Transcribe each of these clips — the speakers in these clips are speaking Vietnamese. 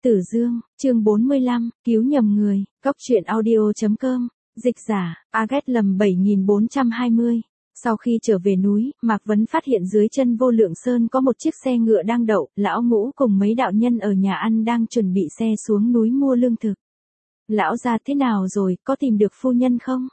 Tử Dương, chương 45, cứu nhầm người, Cóc truyện audio.com, dịch giả, Agat lầm 7420. Sau khi trở về núi, Mạc Vấn phát hiện dưới chân Vô Lượng Sơn có một chiếc xe ngựa đang đậu, lão ngũ cùng mấy đạo nhân ở nhà ăn đang chuẩn bị xe xuống núi mua lương thực. Lão gia thế nào rồi, có tìm được phu nhân không?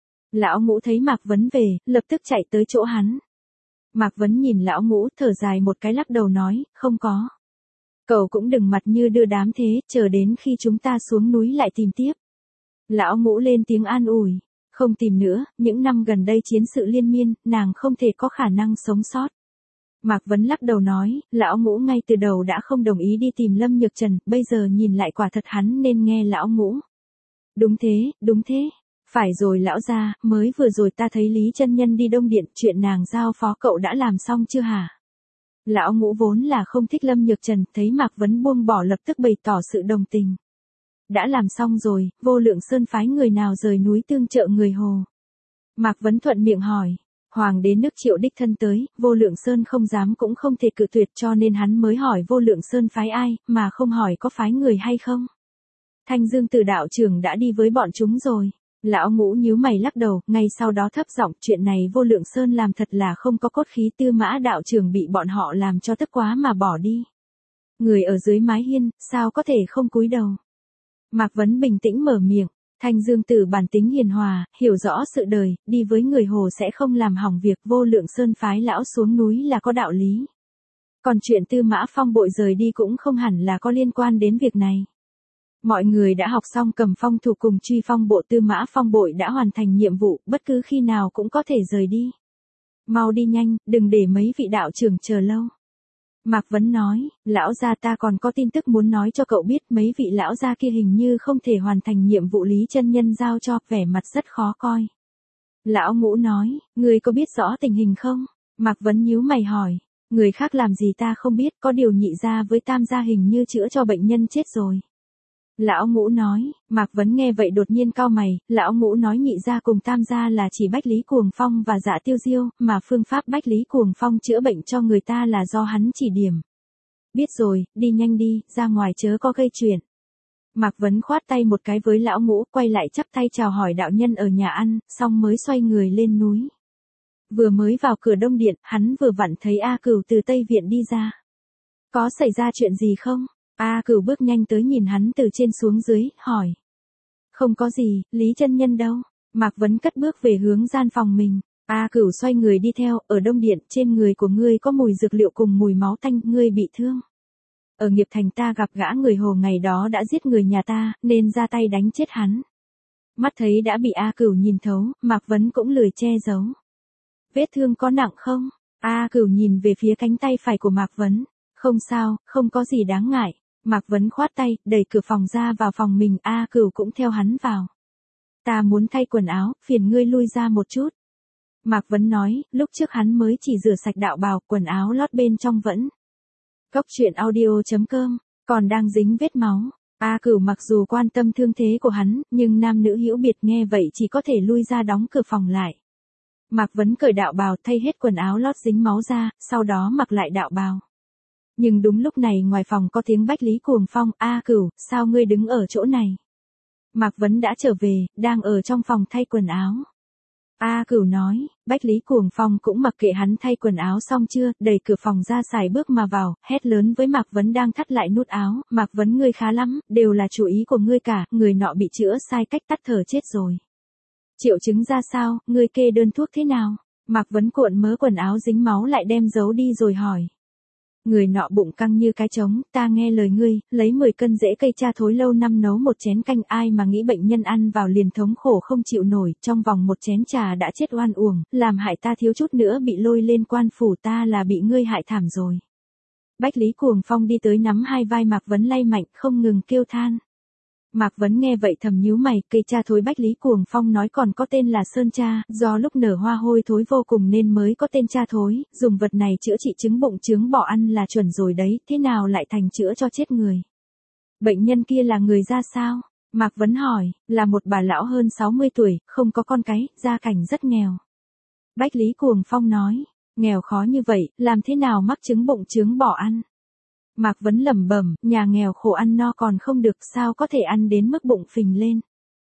Lão ngũ thấy Mạc Vấn về, lập tức chạy tới chỗ hắn. Mạc Vấn nhìn lão ngũ, thở dài một cái lắc đầu nói, không có. Cậu cũng đừng mặt như đưa đám thế, chờ đến khi chúng ta xuống núi lại tìm tiếp. Lão ngũ lên tiếng an ủi, không tìm nữa, những năm gần đây chiến sự liên miên, nàng không thể có khả năng sống sót. Mạc Vấn lắc đầu nói, lão ngũ ngay từ đầu đã không đồng ý đi tìm Lâm Nhược Trần, bây giờ nhìn lại quả thật hắn nên nghe lão ngũ. Đúng thế. Phải rồi lão gia, mới vừa rồi ta thấy Lý chân nhân đi Đông Điện, chuyện nàng giao phó cậu đã làm xong chưa hả? Lão ngũ vốn là không thích Lâm Nhược Trần, thấy Mạc Vấn buông bỏ lập tức bày tỏ sự đồng tình. Đã làm xong rồi, Vô Lượng Sơn phái người nào rời núi tương trợ người Hồ? Mạc Vấn thuận miệng hỏi. Hoàng đế nước Triệu đích thân tới, Vô Lượng Sơn không dám cũng không thể cự tuyệt, cho nên hắn mới hỏi Vô Lượng Sơn phái ai, mà không hỏi có phái người hay không. Thanh Dương Tử đạo trưởng đã đi với bọn chúng rồi. Lão ngũ nhíu mày lắc đầu, ngay sau đó thấp giọng, chuyện này Vô Lượng Sơn làm thật là không có cốt khí, Tư Mã đạo trưởng bị bọn họ làm cho tức quá mà bỏ đi. Người ở dưới mái hiên, sao có thể không cúi đầu? Mạc Vấn bình tĩnh mở miệng, Thanh Dương Tử bản tính hiền hòa, hiểu rõ sự đời, đi với người Hồ sẽ không làm hỏng việc, Vô Lượng Sơn phái lão xuống núi là có đạo lý. Còn chuyện Tư Mã Phong bội rời đi cũng không hẳn là có liên quan đến việc này. Mọi người đã học xong cầm phong thủ cùng truy phong bộ, Tư Mã Phong bội đã hoàn thành nhiệm vụ, bất cứ khi nào cũng có thể rời đi. Mau đi nhanh, đừng để mấy vị đạo trưởng chờ lâu. Mạc Vấn nói, lão gia ta còn có tin tức muốn nói cho cậu biết, mấy vị lão gia kia hình như không thể hoàn thành nhiệm vụ Lý chân nhân giao cho, vẻ mặt rất khó coi. Lão ngũ nói, người có biết rõ tình hình không? Mạc Vấn nhíu mày hỏi, người khác làm gì ta không biết, có điều Nhị gia với Tam gia hình như chữa cho bệnh nhân chết rồi. Lão ngũ nói, Mạc Vấn nghe vậy đột nhiên cau mày, lão ngũ nói Nhị gia cùng Tam gia là chỉ Bách Lý Cuồng Phong và Dạ Tiêu Diêu, mà phương pháp Bách Lý Cuồng Phong chữa bệnh cho người ta là do hắn chỉ điểm. Biết rồi, đi nhanh đi, ra ngoài chớ có gây chuyện. Mạc Vấn khoát tay một cái với lão ngũ, quay lại chắp tay chào hỏi đạo nhân ở nhà ăn, xong mới xoay người lên núi. Vừa mới vào cửa Đông Điện, hắn vừa vặn thấy A Cửu từ Tây Viện đi ra. Có xảy ra chuyện gì không? A Cửu bước nhanh tới nhìn hắn từ trên xuống dưới, hỏi. Không có gì, Lý chân nhân đâu? Mạc Vấn cất bước về hướng gian phòng mình. A Cửu xoay người đi theo, ở Đông Điện, trên người của ngươi có mùi dược liệu cùng mùi máu tanh, ngươi bị thương. Ở Nghiệp Thành ta gặp gã người Hồ ngày đó đã giết người nhà ta, nên ra tay đánh chết hắn. Mắt thấy đã bị A Cửu nhìn thấu, Mạc Vấn cũng lười che giấu. Vết thương có nặng không? A Cửu nhìn về phía cánh tay phải của Mạc Vấn. Không sao, không có gì đáng ngại. Mạc Vấn khoát tay, đẩy cửa phòng ra vào phòng mình, A Cửu cũng theo hắn vào. Ta muốn thay quần áo, phiền ngươi lui ra một chút. Mạc Vấn nói, lúc trước hắn mới chỉ rửa sạch đạo bào, quần áo lót bên trong vẫn. Cóc truyện audio.com, còn đang dính vết máu. A Cửu mặc dù quan tâm thương thế của hắn, nhưng nam nữ hữu biệt nghe vậy chỉ có thể lui ra đóng cửa phòng lại. Mạc Vấn cởi đạo bào, thay hết quần áo lót dính máu ra, sau đó mặc lại đạo bào. Nhưng đúng lúc này ngoài phòng có tiếng Bách Lý Cuồng Phong, A Cửu, sao ngươi đứng ở chỗ này? Mạc Vấn đã trở về, đang ở trong phòng thay quần áo. A Cửu nói, Bách Lý Cuồng Phong cũng mặc kệ hắn thay quần áo xong chưa, đẩy cửa phòng ra xài bước mà vào, hét lớn với Mạc Vấn đang thắt lại nút áo, Mạc Vấn ngươi khá lắm, đều là chủ ý của ngươi cả, người nọ bị chữa sai cách tắt thở chết rồi. Triệu chứng ra sao, ngươi kê đơn thuốc thế nào? Mạc Vấn cuộn mớ quần áo dính máu lại đem giấu đi rồi hỏi. Người nọ bụng căng như cái trống, ta nghe lời ngươi, lấy 10 cân rễ cây cha thối lâu năm nấu một chén canh, ai mà nghĩ bệnh nhân ăn vào liền thống khổ không chịu nổi, trong vòng một chén trà đã chết oan uổng, làm hại ta thiếu chút nữa bị lôi lên quan phủ, ta là bị ngươi hại thảm rồi. Bách Lý Cuồng Phong đi tới nắm hai vai Mạc Vấn lay mạnh, không ngừng kêu than. Mạc Vấn nghe vậy thầm nhíu mày, cây cha thối Bách Lý Cuồng Phong nói còn có tên là Sơn Cha, do lúc nở hoa hôi thối vô cùng nên mới có tên cha thối, dùng vật này chữa trị chứng bụng chướng bỏ ăn là chuẩn rồi đấy, thế nào lại thành chữa cho chết người? Bệnh nhân kia là người ra sao? Mạc Vấn hỏi, là một bà lão hơn 60 tuổi, không có con cái, gia cảnh rất nghèo. Bách Lý Cuồng Phong nói, nghèo khó như vậy, làm thế nào mắc chứng bụng chướng bỏ ăn? Mạc Vấn lẩm bẩm, nhà nghèo khổ ăn no còn không được, sao có thể ăn đến mức bụng phình lên.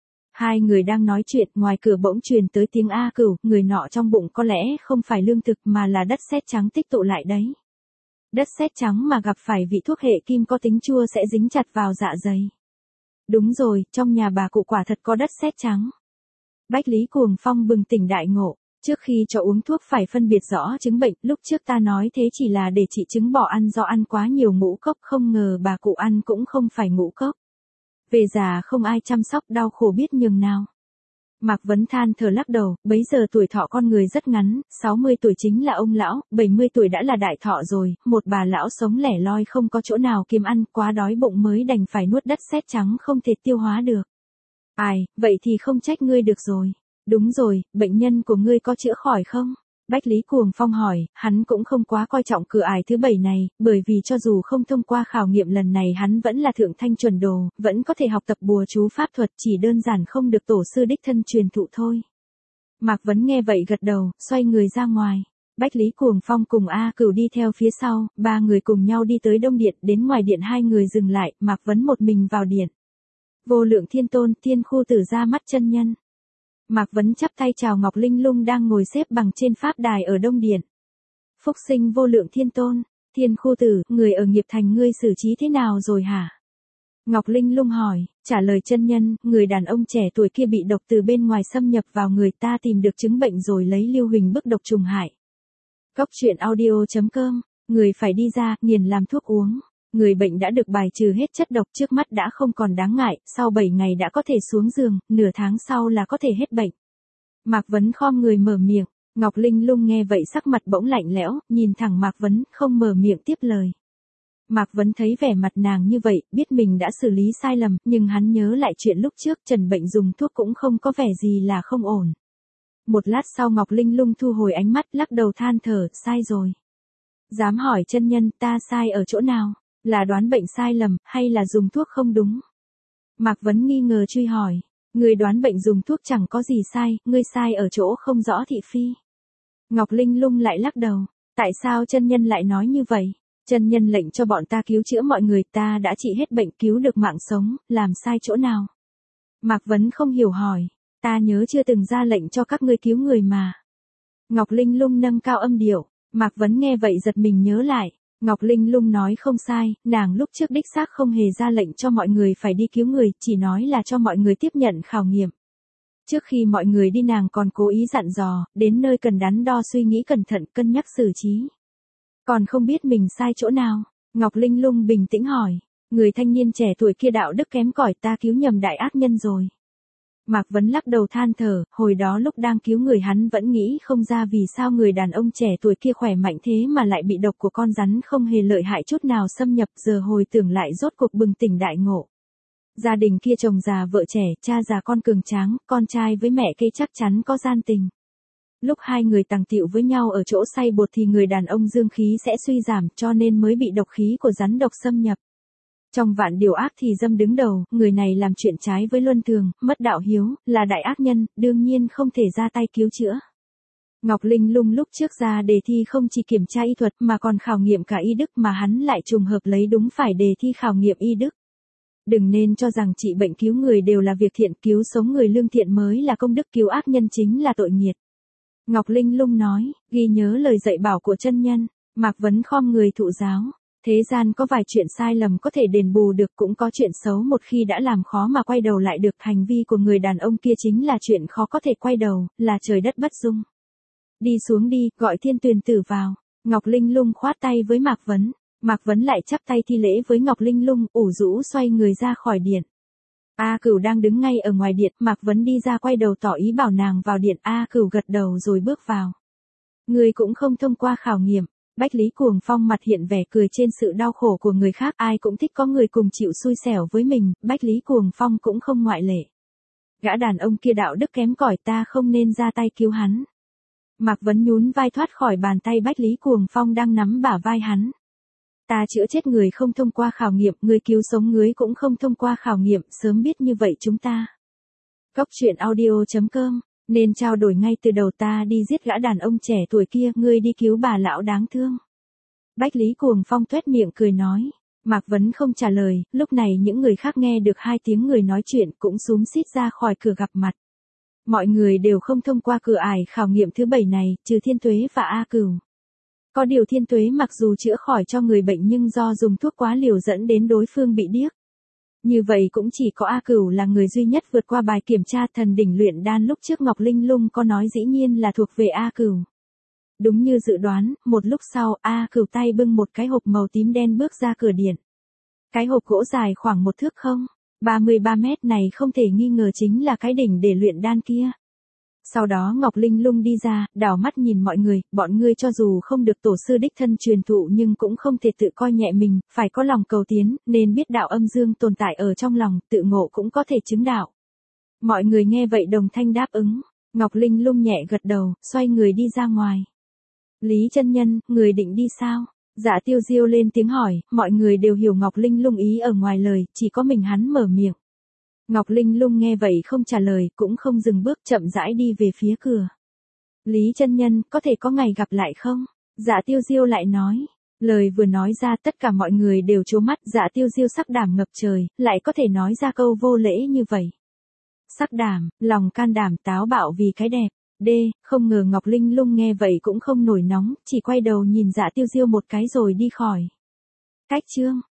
Hai người đang nói chuyện, ngoài cửa bỗng truyền tới tiếng A Cửu, người nọ trong bụng có lẽ không phải lương thực mà là đất sét trắng tích tụ lại đấy. Đất sét trắng mà gặp phải vị thuốc hệ kim có tính chua sẽ dính chặt vào dạ dày. Đúng rồi, trong nhà bà cụ quả thật có đất sét trắng. Bách Lý Cuồng Phong bừng tỉnh đại ngộ, trước khi cho uống thuốc phải phân biệt rõ chứng bệnh, lúc trước ta nói thế chỉ là để trị chứng bỏ ăn do ăn quá nhiều ngũ cốc, không ngờ bà cụ ăn cũng không phải ngũ cốc. Về già không ai chăm sóc, đau khổ biết nhường nào. Mạc Vấn than thở lắc đầu, bấy giờ tuổi thọ con người rất ngắn, 60 tuổi chính là ông lão, 70 tuổi đã là đại thọ rồi, một bà lão sống lẻ loi không có chỗ nào kiếm ăn, quá đói bụng mới đành phải nuốt đất sét trắng không thể tiêu hóa được. Ai, vậy thì không trách ngươi được rồi. Đúng rồi, bệnh nhân của ngươi có chữa khỏi không? Bách Lý Cuồng Phong hỏi, hắn cũng không quá coi trọng cửa ải thứ 7 này, bởi vì cho dù không thông qua khảo nghiệm lần này hắn vẫn là thượng thanh chuẩn đồ, vẫn có thể học tập bùa chú pháp thuật, chỉ đơn giản không được tổ sư đích thân truyền thụ thôi. Mạc Vấn nghe vậy gật đầu, xoay người ra ngoài. Bách Lý Cuồng Phong cùng A Cửu đi theo phía sau, ba người cùng nhau đi tới Đông Điện, đến ngoài điện hai người dừng lại, Mạc Vấn một mình vào điện. Vô Lượng Thiên Tôn, Thiên Khu Tử ra mắt chân nhân. Mạc Vấn chắp tay chào Ngọc Linh Lung đang ngồi xếp bằng trên pháp đài ở Đông Điện. Phúc sinh Vô Lượng Thiên Tôn, Thiên Khu Tử, người ở nghiệp thành ngươi xử trí thế nào rồi hả? Ngọc Linh Lung hỏi, trả lời chân nhân, người đàn ông trẻ tuổi kia bị độc từ bên ngoài xâm nhập vào người, ta tìm được chứng bệnh rồi lấy Lưu Huỳnh bức độc trùng hại. Cốc truyện audio.com, người phải đi ra, nghiền làm thuốc uống. Người bệnh đã được bài trừ hết chất độc, trước mắt đã không còn đáng ngại, sau 7 ngày đã có thể xuống giường, nửa tháng sau là có thể hết bệnh. Mạc Vấn khom người mở miệng, Ngọc Linh Lung nghe vậy sắc mặt bỗng lạnh lẽo, nhìn thẳng Mạc Vấn, không mở miệng tiếp lời. Mạc Vấn thấy vẻ mặt nàng như vậy, biết mình đã xử lý sai lầm, nhưng hắn nhớ lại chuyện lúc trước trần bệnh dùng thuốc cũng không có vẻ gì là không ổn. Một lát sau Ngọc Linh Lung thu hồi ánh mắt, lắc đầu than thở, sai rồi. Dám hỏi chân nhân, ta sai ở chỗ nào? Là đoán bệnh sai lầm, hay là dùng thuốc không đúng? Mạc Vấn nghi ngờ truy hỏi. Người đoán bệnh dùng thuốc chẳng có gì sai, ngươi sai ở chỗ không rõ thị phi. Ngọc Linh Lung lại lắc đầu. Tại sao chân nhân lại nói như vậy? Chân nhân lệnh cho bọn ta cứu chữa mọi người, ta đã trị hết bệnh, cứu được mạng sống, làm sai chỗ nào? Mạc Vấn không hiểu hỏi. Ta nhớ chưa từng ra lệnh cho các ngươi cứu người mà. Ngọc Linh Lung nâng cao âm điệu. Mạc Vấn nghe vậy giật mình nhớ lại. Ngọc Linh Lung nói không sai, nàng lúc trước đích xác không hề ra lệnh cho mọi người phải đi cứu người, chỉ nói là cho mọi người tiếp nhận khảo nghiệm. Trước khi mọi người đi nàng còn cố ý dặn dò, đến nơi cần đắn đo suy nghĩ cẩn thận, cân nhắc xử trí. Còn không biết mình sai chỗ nào? Ngọc Linh Lung bình tĩnh hỏi, người thanh niên trẻ tuổi kia đạo đức kém cỏi, ta cứu nhầm đại ác nhân rồi. Mạc Vấn lắc đầu than thở, hồi đó lúc đang cứu người hắn vẫn nghĩ không ra vì sao người đàn ông trẻ tuổi kia khỏe mạnh thế mà lại bị độc của con rắn không hề lợi hại chút nào xâm nhập, giờ hồi tưởng lại rốt cuộc bừng tỉnh đại ngộ. Gia đình kia chồng già vợ trẻ, cha già con cường tráng, con trai với mẹ cây chắc chắn có gian tình. Lúc hai người tàng tiệu với nhau ở chỗ xay bột thì người đàn ông dương khí sẽ suy giảm, cho nên mới bị độc khí của rắn độc xâm nhập. Trong vạn điều ác thì dâm đứng đầu, người này làm chuyện trái với luân thường, mất đạo hiếu, là đại ác nhân, đương nhiên không thể ra tay cứu chữa. Ngọc Linh Lung lúc trước ra đề thi không chỉ kiểm tra y thuật mà còn khảo nghiệm cả y đức, mà hắn lại trùng hợp lấy đúng phải đề thi khảo nghiệm y đức. Đừng nên cho rằng trị bệnh cứu người đều là việc thiện, cứu sống người lương thiện mới là công đức, cứu ác nhân chính là tội nghiệt. Ngọc Linh Lung nói, ghi nhớ lời dạy bảo của chân nhân. Mạc Vấn khom người thụ giáo. Thế gian có vài chuyện sai lầm có thể đền bù được, cũng có chuyện xấu một khi đã làm khó mà quay đầu lại được. Hành vi của người đàn ông kia chính là chuyện khó có thể quay đầu, là trời đất bất dung. Đi xuống đi, gọi Thiên Tuyền Tử vào. Ngọc Linh Lung khoát tay với Mạc Vấn. Mạc Vấn lại chắp tay thi lễ với Ngọc Linh Lung, ủ rũ xoay người ra khỏi điện. A Cửu đang đứng ngay ở ngoài điện, Mạc Vấn đi ra quay đầu tỏ ý bảo nàng vào điện. A Cửu gật đầu rồi bước vào. Người cũng không thông qua khảo nghiệm. Bách Lý Cuồng Phong mặt hiện vẻ cười trên sự đau khổ của người khác, ai cũng thích có người cùng chịu xui xẻo với mình, Bách Lý Cuồng Phong cũng không ngoại lệ. Gã đàn ông kia đạo đức kém cỏi, ta không nên ra tay cứu hắn. Mạc Vấn nhún vai thoát khỏi bàn tay Bách Lý Cuồng Phong đang nắm bả vai hắn. Ta chữa chết người không thông qua khảo nghiệm, người cứu sống người cũng không thông qua khảo nghiệm, sớm biết như vậy chúng ta. Cốc truyện audio.com, nên trao đổi ngay từ đầu, ta đi giết gã đàn ông trẻ tuổi kia, ngươi đi cứu bà lão đáng thương. Bách Lý Cuồng Phong tuét miệng cười nói. Mạc Vấn không trả lời, lúc này những người khác nghe được hai tiếng người nói chuyện cũng xúm xít ra khỏi cửa gặp mặt. Mọi người đều không thông qua cửa ải khảo nghiệm thứ 7 này, trừ Thiên Tuế và A Cửu. Có điều Thiên Tuế mặc dù chữa khỏi cho người bệnh nhưng do dùng thuốc quá liều dẫn đến đối phương bị điếc. Như vậy cũng chỉ có A Cửu là người duy nhất vượt qua bài kiểm tra thần đỉnh luyện đan lúc trước Ngọc Linh Lung có nói dĩ nhiên là thuộc về A Cửu. Đúng như dự đoán, một lúc sau A Cửu tay bưng một cái hộp màu tím đen bước ra cửa điện. Cái hộp gỗ dài khoảng 1 thước 33 mét này không thể nghi ngờ chính là cái đỉnh để luyện đan kia. Sau đó Ngọc Linh Lung đi ra, đảo mắt nhìn mọi người, bọn ngươi cho dù không được tổ sư đích thân truyền thụ nhưng cũng không thể tự coi nhẹ mình, phải có lòng cầu tiến, nên biết đạo âm dương tồn tại ở trong lòng, tự ngộ cũng có thể chứng đạo. Mọi người nghe vậy đồng thanh đáp ứng, Ngọc Linh Lung nhẹ gật đầu, xoay người đi ra ngoài. Lý chân nhân, người định đi sao? Dạ Tiêu Diêu lên tiếng hỏi, mọi người đều hiểu Ngọc Linh Lung ý ở ngoài lời, chỉ có mình hắn mở miệng. Ngọc Linh Lung nghe vậy không trả lời, cũng không dừng bước, chậm rãi đi về phía cửa. Lý chân nhân, có thể có ngày gặp lại không? Dạ Tiêu Diêu lại nói. Lời vừa nói ra tất cả mọi người đều trố mắt, Dạ Tiêu Diêu sắc đảm ngập trời, lại có thể nói ra câu vô lễ như vậy. Sắc đảm, lòng can đảm táo bạo vì cái đẹp. Không ngờ Ngọc Linh Lung nghe vậy cũng không nổi nóng, chỉ quay đầu nhìn Dạ Tiêu Diêu một cái rồi đi khỏi. Cách chương